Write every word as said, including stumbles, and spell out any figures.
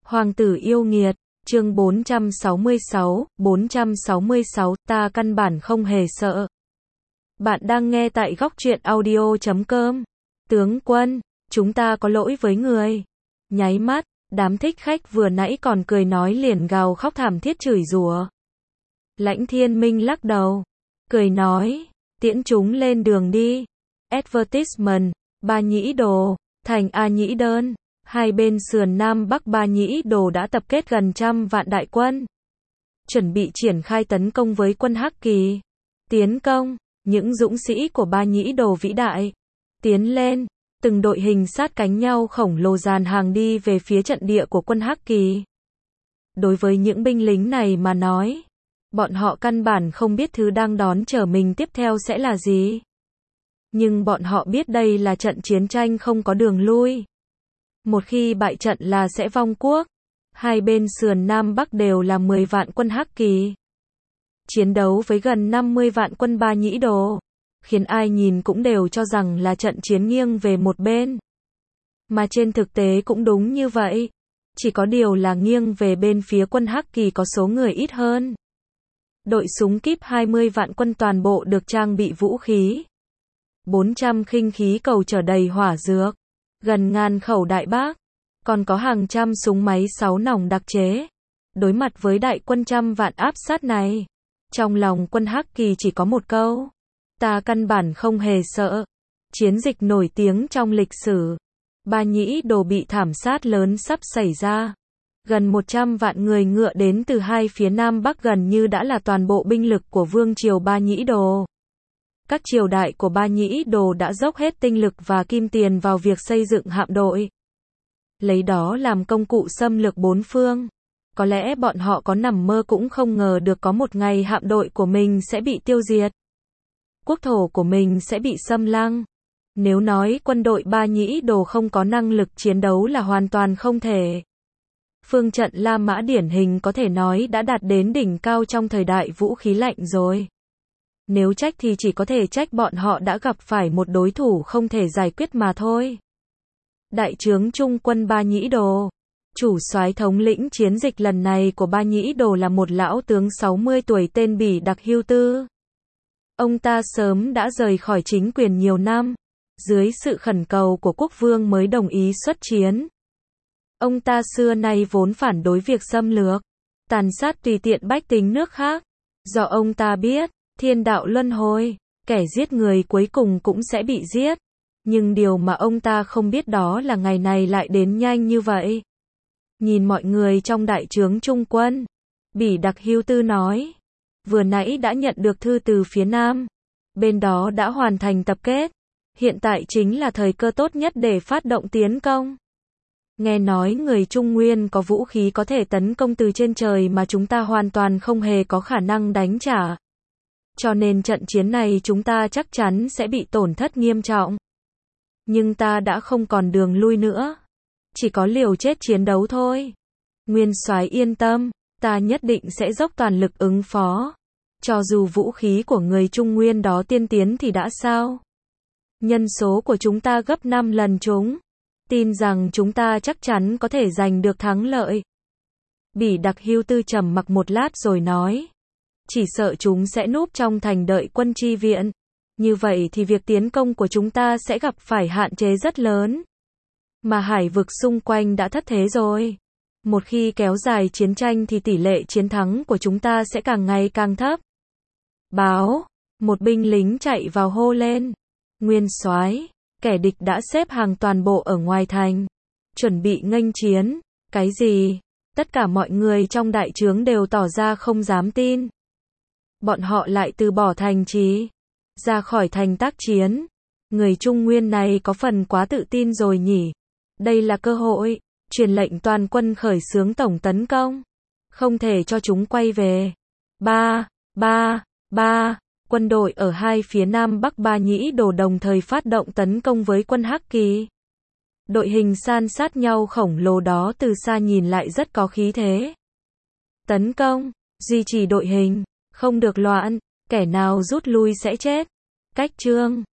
Hoàng tử yêu nghiệt, chương bốn trăm sáu mươi sáu, bốn trăm sáu mươi sáu, ta căn bản không hề sợ. Bạn đang nghe tại góc truyện audio chấm com. Tướng quân, chúng ta có lỗi với người. Nháy mắt, đám thích khách vừa nãy còn cười nói liền gào khóc thảm thiết chửi rủa. Lãnh Thiên Minh lắc đầu, cười nói, tiễn chúng lên đường đi. Advertisement, Ba Nhĩ Đồ, thành A Nhĩ Đơn. Hai bên sườn Nam Bắc Ba Nhĩ Đồ đã tập kết gần trăm vạn đại quân, chuẩn bị triển khai tấn công với quân Hắc Kỳ. Tiến công, những dũng sĩ của Ba Nhĩ Đồ vĩ đại, tiến lên, từng đội hình sát cánh nhau khổng lồ dàn hàng đi về phía trận địa của quân Hắc Kỳ. Đối với những binh lính này mà nói, bọn họ căn bản không biết thứ đang đón chờ mình tiếp theo sẽ là gì. Nhưng bọn họ biết đây là trận chiến tranh không có đường lui. Một khi bại trận là sẽ vong quốc. Hai bên sườn Nam Bắc đều là mười vạn quân Hắc Kỳ. Chiến đấu với gần năm mươi vạn quân Ba Nhĩ Đồ, khiến ai nhìn cũng đều cho rằng là trận chiến nghiêng về một bên. Mà trên thực tế cũng đúng như vậy. Chỉ có điều là nghiêng về bên phía quân Hắc Kỳ có số người ít hơn. Đội súng kíp hai mươi vạn quân toàn bộ được trang bị vũ khí. bốn trăm khinh khí cầu chở đầy hỏa dược. Gần ngàn khẩu đại bác, còn có hàng trăm súng máy sáu nòng đặc chế. Đối mặt với đại quân trăm vạn áp sát này, trong lòng quân Hắc Kỳ chỉ có một câu: ta căn bản không hề sợ. Chiến dịch nổi tiếng trong lịch sử, Ba Nhĩ Đồ bị thảm sát lớn sắp xảy ra. Gần một trăm vạn người ngựa đến từ hai phía Nam Bắc gần như đã là toàn bộ binh lực của vương triều Ba Nhĩ Đồ. Các triều đại của Ba Nhĩ Đồ đã dốc hết tinh lực và kim tiền vào việc xây dựng hạm đội, lấy đó làm công cụ xâm lược bốn phương. Có lẽ bọn họ có nằm mơ cũng không ngờ được có một ngày hạm đội của mình sẽ bị tiêu diệt, quốc thổ của mình sẽ bị xâm lăng. Nếu nói quân đội Ba Nhĩ Đồ không có năng lực chiến đấu là hoàn toàn không thể. Phương trận La Mã điển hình có thể nói đã đạt đến đỉnh cao trong thời đại vũ khí lạnh rồi. Nếu trách thì chỉ có thể trách bọn họ đã gặp phải một đối thủ không thể giải quyết mà thôi. Đại trướng trung quân Ba Nhĩ Đồ, chủ soái thống lĩnh chiến dịch lần này của Ba Nhĩ Đồ là một lão tướng sáu mươi tuổi tên Bỉ Đặc Hưu Tư. Ông ta sớm đã rời khỏi chính quyền nhiều năm, dưới sự khẩn cầu của quốc vương mới đồng ý xuất chiến. Ông ta xưa nay vốn phản đối việc xâm lược, tàn sát tùy tiện bách tính nước khác. Do ông ta biết, thiên đạo luân hồi, kẻ giết người cuối cùng cũng sẽ bị giết. Nhưng điều mà ông ta không biết đó là ngày này lại đến nhanh như vậy. Nhìn mọi người trong đại trướng trung quân, Bỉ Đặc Hưu Tư nói, vừa nãy đã nhận được thư từ phía Nam. Bên đó đã hoàn thành tập kết. Hiện tại chính là thời cơ tốt nhất để phát động tiến công. Nghe nói người Trung Nguyên có vũ khí có thể tấn công từ trên trời mà chúng ta hoàn toàn không hề có khả năng đánh trả. Cho nên trận chiến này chúng ta chắc chắn sẽ bị tổn thất nghiêm trọng. Nhưng ta đã không còn đường lui nữa. Chỉ có liều chết chiến đấu thôi. Nguyên soái yên tâm, ta nhất định sẽ dốc toàn lực ứng phó. Cho dù vũ khí của người Trung Nguyên đó tiên tiến thì đã sao? Nhân số của chúng ta gấp năm lần chúng. Tin rằng chúng ta chắc chắn có thể giành được thắng lợi. Bỉ Đặc Hưu Tư trầm mặc một lát rồi nói, chỉ sợ chúng sẽ núp trong thành đợi quân chi viện. Như vậy thì việc tiến công của chúng ta sẽ gặp phải hạn chế rất lớn. Mà hải vực xung quanh đã thất thế rồi. Một khi kéo dài chiến tranh thì tỷ lệ chiến thắng của chúng ta sẽ càng ngày càng thấp. Báo, một binh lính chạy vào hô lên. Nguyên soái, kẻ địch đã xếp hàng toàn bộ ở ngoài thành, chuẩn bị nghênh chiến. Cái gì? Tất cả mọi người trong đại trướng đều tỏ ra không dám tin. Bọn họ lại từ bỏ thành trì, ra khỏi thành tác chiến. Người Trung Nguyên này có phần quá tự tin rồi nhỉ. Đây là cơ hội, truyền lệnh toàn quân khởi xướng tổng tấn công. Không thể cho chúng quay về. Ba, ba, ba, quân đội ở hai phía Nam Bắc Ba Nhĩ Đồ đồng thời phát động tấn công với quân Hắc Kỳ. Đội hình san sát nhau khổng lồ đó từ xa nhìn lại rất có khí thế. Tấn công, duy trì đội hình, không được loạn, kẻ nào rút lui sẽ chết. Cách chương